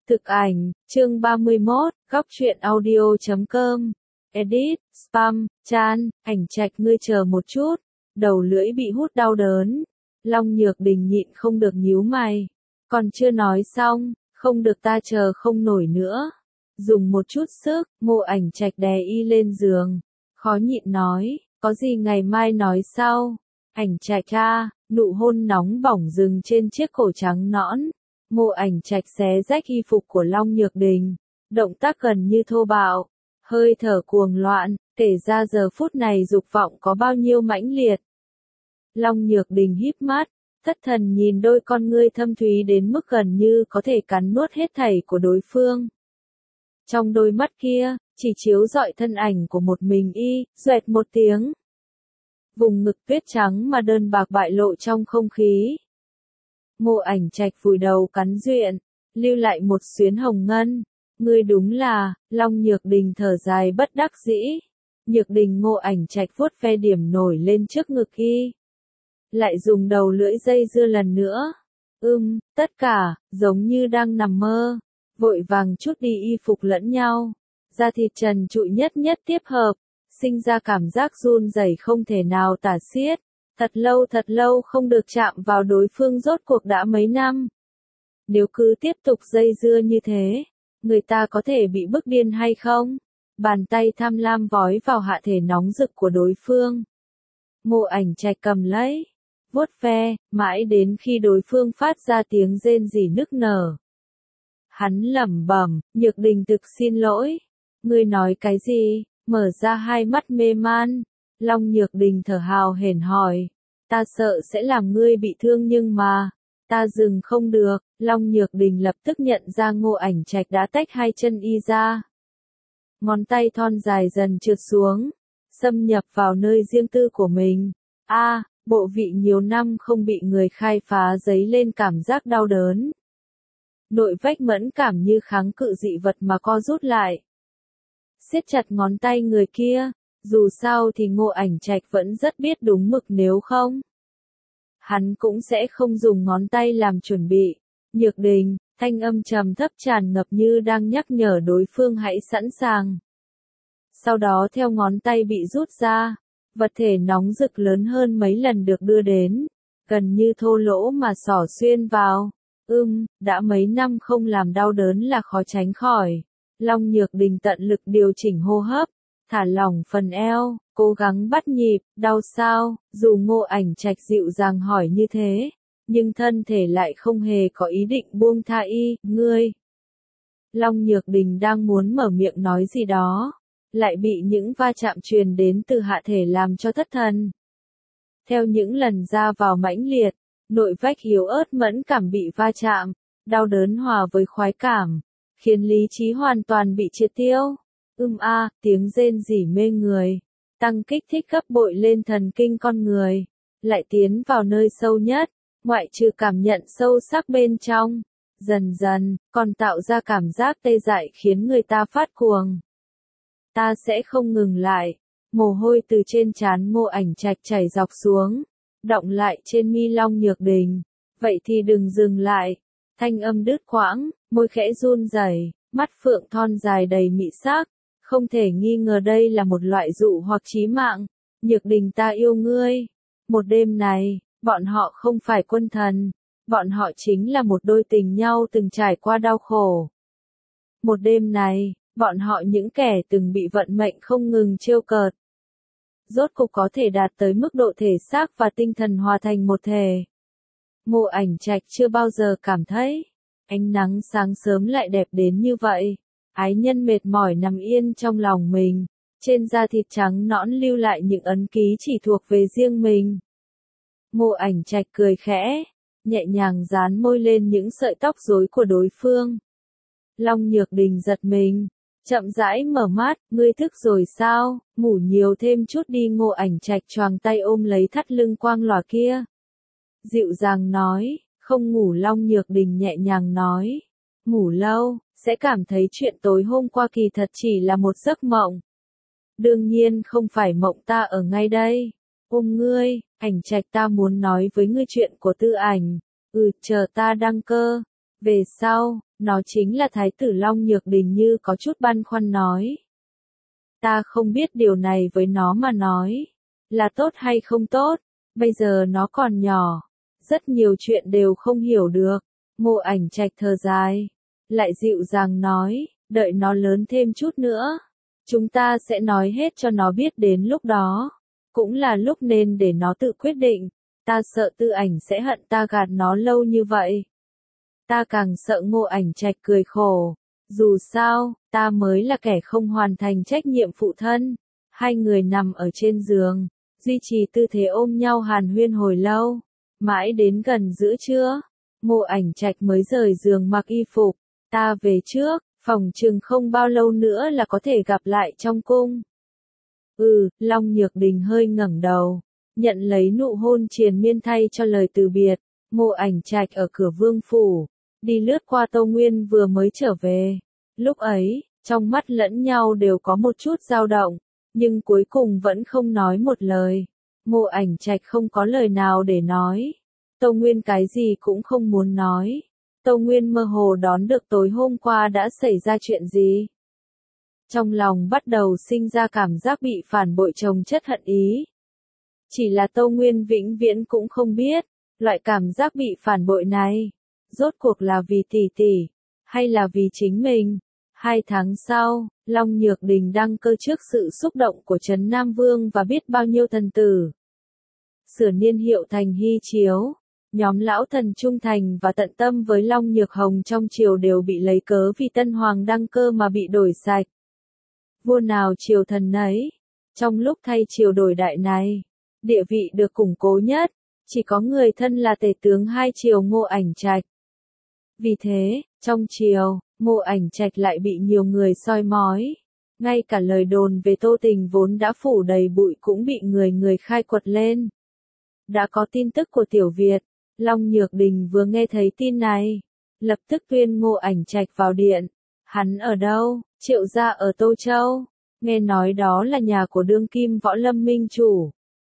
Thực ảnh, chương 31, góc truyện audio.com. Edit, spam, chan, ảnh trạch ngươi chờ một chút. Đầu lưỡi bị hút đau đớn. Long Nhược Đình nhịn không được nhíu mày. Còn chưa nói xong, không được ta chờ không nổi nữa. Dùng một chút sức, Mộ Ảnh Trạch đè y lên giường. Khó nhịn nói, có gì ngày mai nói sau. Ảnh Trạch a, nụ hôn nóng bỏng dừng trên chiếc cổ trắng nõn. Mộ Ảnh Trạch xé rách y phục của Long Nhược Đình, động tác gần như thô bạo, hơi thở cuồng loạn, kể ra giờ phút này dục vọng có bao nhiêu mãnh liệt. Long Nhược Đình híp mắt, thất thần nhìn đôi con ngươi thâm thúy đến mức gần như có thể cắn nuốt hết thảy của đối phương. Trong đôi mắt kia, chỉ chiếu rọi thân ảnh của một mình y, xoẹt một tiếng. Vùng ngực tuyết trắng mà đơn bạc bại lộ trong không khí. Mộ Ảnh Trạch vùi đầu cắn duyện, lưu lại một xuyến hồng ngân. Ngươi đúng là, Long Nhược Đình thở dài bất đắc dĩ. Nhược Đình Mộ Ảnh Trạch vuốt ve điểm nổi lên trước ngực y. Lại dùng đầu lưỡi dây dưa lần nữa. Tất cả, giống như đang nằm mơ. Vội vàng chút đi y phục lẫn nhau. Da thịt trần trụi nhất tiếp hợp. Sinh ra cảm giác run rẩy không thể nào tả xiết. Thật lâu không được chạm vào đối phương rốt cuộc đã mấy năm. Nếu cứ tiếp tục dây dưa như thế, người ta có thể bị bức điên hay không? Bàn tay tham lam vói vào hạ thể nóng rực của đối phương. Mộ Ảnh Trạch cầm lấy, vuốt ve, mãi đến khi đối phương phát ra tiếng rên rỉ nức nở. Hắn lẩm bẩm, Nhược Đình thực xin lỗi. Ngươi nói cái gì? Mở ra hai mắt mê man. Long Nhược Đình thở hào hển hỏi. Ta sợ sẽ làm ngươi bị thương nhưng mà, ta dừng không được. Long Nhược Đình lập tức nhận ra Mộ Ảnh Trạch đã tách hai chân y ra. Ngón tay thon dài dần trượt xuống, xâm nhập vào nơi riêng tư của mình. Bộ vị nhiều năm không bị người khai phá dấy lên cảm giác đau đớn. Nội vách mẫn cảm như kháng cự dị vật mà co rút lại. Siết chặt ngón tay người kia. Dù sao thì Mộ Ảnh Trạch vẫn rất biết đúng mực, nếu không, hắn cũng sẽ không dùng ngón tay làm chuẩn bị. Nhược Đình, thanh âm trầm thấp tràn ngập như đang nhắc nhở đối phương hãy sẵn sàng. Sau đó theo ngón tay bị rút ra, vật thể nóng rực lớn hơn mấy lần được đưa đến, gần như thô lỗ mà xỏ xuyên vào. Đã mấy năm không làm đau đớn là khó tránh khỏi. Long Nhược Đình tận lực điều chỉnh hô hấp. Thả lỏng phần eo, cố gắng bắt nhịp. Đau sao? Dù Mộ Ảnh Trạch dịu dàng hỏi như thế, nhưng thân thể lại không hề có ý định buông tha y. Ngươi. Long Nhược Đình đang muốn mở miệng nói gì đó, lại bị những va chạm truyền đến từ hạ thể làm cho thất thần. Theo những lần ra vào mãnh liệt, nội vách yếu ớt mẫn cảm bị va chạm, đau đớn hòa với khoái cảm, khiến lý trí hoàn toàn bị triệt tiêu. Tiếng rên rỉ mê người, tăng kích thích gấp bội lên thần kinh con người, lại tiến vào nơi sâu nhất, ngoại trừ cảm nhận sâu sắc bên trong, dần dần, còn tạo ra cảm giác tê dại khiến người ta phát cuồng. Ta sẽ không ngừng lại. Mồ hôi từ trên trán Mộ Ảnh Trạch chảy dọc xuống, đọng lại trên mi Long Nhược Đình. Vậy thì đừng dừng lại. Thanh âm đứt quãng, môi khẽ run rẩy, mắt phượng thon dài đầy mị sắc. Không thể nghi ngờ đây là một loại dụ hoặc chí mạng. Nhược Đình, ta yêu ngươi. Một đêm này, bọn họ không phải quân thần. Bọn họ chính là một đôi tình nhau từng trải qua đau khổ. Một đêm này, bọn họ những kẻ từng bị vận mệnh không ngừng trêu cợt. Rốt cục có thể đạt tới mức độ thể xác và tinh thần hòa thành một thể. Mộ Ảnh Trạch chưa bao giờ cảm thấy ánh nắng sáng sớm lại đẹp đến như vậy. Ái nhân mệt mỏi nằm yên trong lòng mình, trên da thịt trắng nõn lưu lại những ấn ký chỉ thuộc về riêng mình. Mộ Ảnh Trạch cười khẽ, nhẹ nhàng dán môi lên những sợi tóc rối của đối phương. Long Nhược Đình giật mình, chậm rãi mở mắt. Ngươi thức rồi sao? Ngủ nhiều thêm chút đi. Mộ Ảnh Trạch choàng tay ôm lấy thắt lưng quang lòa kia, dịu dàng nói. Không ngủ. Long Nhược Đình nhẹ nhàng nói. Ngủ lâu, sẽ cảm thấy chuyện tối hôm qua kỳ thật chỉ là một giấc mộng. Đương nhiên không phải mộng, ta ở ngay đây. Ôm ngươi. Ảnh Trạch, ta muốn nói với ngươi chuyện của Tư Ảnh. Chờ ta đăng cơ. Về sau, nó chính là thái tử Long Nhược Đình như có chút băn khoăn nói. Ta không biết điều này với nó mà nói, là tốt hay không tốt, bây giờ nó còn nhỏ, rất nhiều chuyện đều không hiểu được. Ngô Ảnh Trạch thở dài, lại dịu dàng nói, đợi nó lớn thêm chút nữa, chúng ta sẽ nói hết cho nó biết, đến lúc đó, cũng là lúc nên để nó tự quyết định. Ta sợ Tư Ảnh sẽ hận ta gạt nó lâu như vậy. Ta càng sợ. Ngô Ảnh Trạch cười khổ, dù sao, ta mới là kẻ không hoàn thành trách nhiệm phụ thân. Hai người nằm ở trên giường, duy trì tư thế ôm nhau hàn huyên hồi lâu, mãi đến gần giữa trưa, Ngô Ảnh Trạch mới rời giường mặc y phục. Ta về trước, phòng chừng không bao lâu nữa là có thể gặp lại trong cung. Long Nhược Đình hơi ngẩng đầu, nhận lấy nụ hôn triền miên thay cho lời từ biệt. Ngô Ảnh Trạch ở cửa vương phủ, đi lướt qua Tô Nguyên vừa mới trở về. Lúc ấy, trong mắt lẫn nhau đều có một chút dao động, nhưng cuối cùng vẫn không nói một lời. Ngô Ảnh Trạch không có lời nào để nói. Tô Nguyên cái gì cũng không muốn nói. Tô Nguyên mơ hồ đoán được tối hôm qua đã xảy ra chuyện gì. Trong lòng bắt đầu sinh ra cảm giác bị phản bội chồng chất hận ý. Chỉ là Tô Nguyên vĩnh viễn cũng không biết, loại cảm giác bị phản bội này, rốt cuộc là vì tỷ tỷ, hay là vì chính mình. 2 tháng sau, Long Nhược Đình đăng cơ trước sự xúc động của Trấn Nam Vương và biết bao nhiêu thần tử. Sửa niên hiệu thành Hy Chiếu, nhóm lão thần trung thành và tận tâm với Long Nhược Hồng trong triều đều bị lấy cớ vì tân hoàng đăng cơ mà bị đổi sạch. Vua nào triều thần nấy, trong lúc thay triều đổi đại này, địa vị được củng cố nhất, chỉ có người thân là tể tướng hai triều Ngô Ảnh Trạch. Vì thế, trong triều, Ngô Ảnh Trạch lại bị nhiều người soi mói. Ngay cả lời đồn về Tô Tình vốn đã phủ đầy bụi cũng bị người khai quật lên. Đã có tin tức của Tiểu Việt, Long Nhược Đình vừa nghe thấy tin này, lập tức tuyên Ngô Ảnh Trạch vào điện. Hắn ở đâu? Triệu gia ở Tô Châu. Nghe nói đó là nhà của đương kim võ lâm minh chủ.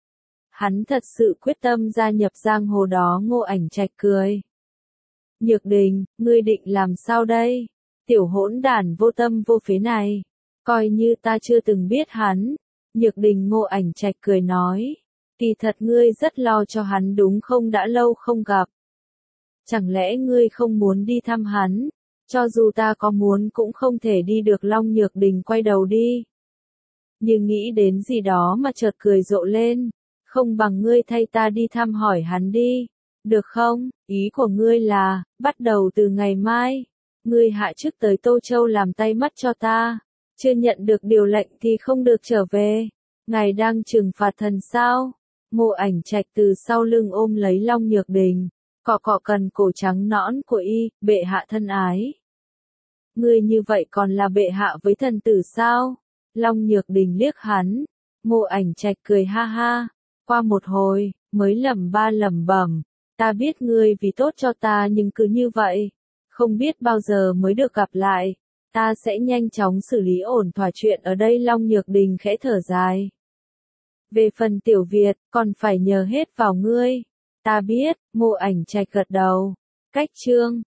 Hắn thật sự quyết tâm gia nhập giang hồ đó. Ngô Ảnh Trạch cười. Nhược Đình, ngươi định làm sao đây? Tiểu hỗn đản vô tâm vô phế này, coi như ta chưa từng biết hắn. Nhược Đình. Ngô Ảnh Trạch cười nói, kỳ thật ngươi rất lo cho hắn đúng không, đã lâu không gặp. Chẳng lẽ ngươi không muốn đi thăm hắn? Cho dù ta có muốn cũng không thể đi được. Long Nhược Đình quay đầu đi. Nhưng nghĩ đến gì đó mà chợt cười rộ lên, không bằng ngươi thay ta đi thăm hỏi hắn đi, được không? Ý của ngươi là, bắt đầu từ ngày mai, ngươi hạ chức tới Tô Châu làm tay mắt cho ta, chưa nhận được điều lệnh thì không được trở về. Ngài đang trừng phạt thần sao? Ngô Ảnh Trạch từ sau lưng ôm lấy Long Nhược Đình, cọ cọ cần cổ trắng nõn của y. Bệ hạ thân ái, ngươi như vậy còn là bệ hạ với thần tử sao? Long Nhược Đình liếc hắn. Ngô Ảnh Trạch cười ha ha. Qua một hồi, mới lẩm bẩm, ta biết ngươi vì tốt cho ta, nhưng cứ như vậy, không biết bao giờ mới được gặp lại. Ta sẽ nhanh chóng xử lý ổn thỏa chuyện ở đây. Long Nhược Đình khẽ thở dài. Về phần Tiểu Việt, còn phải nhờ hết vào ngươi. Ta biết. Ngô Ảnh Trạch gật đầu. Cách chương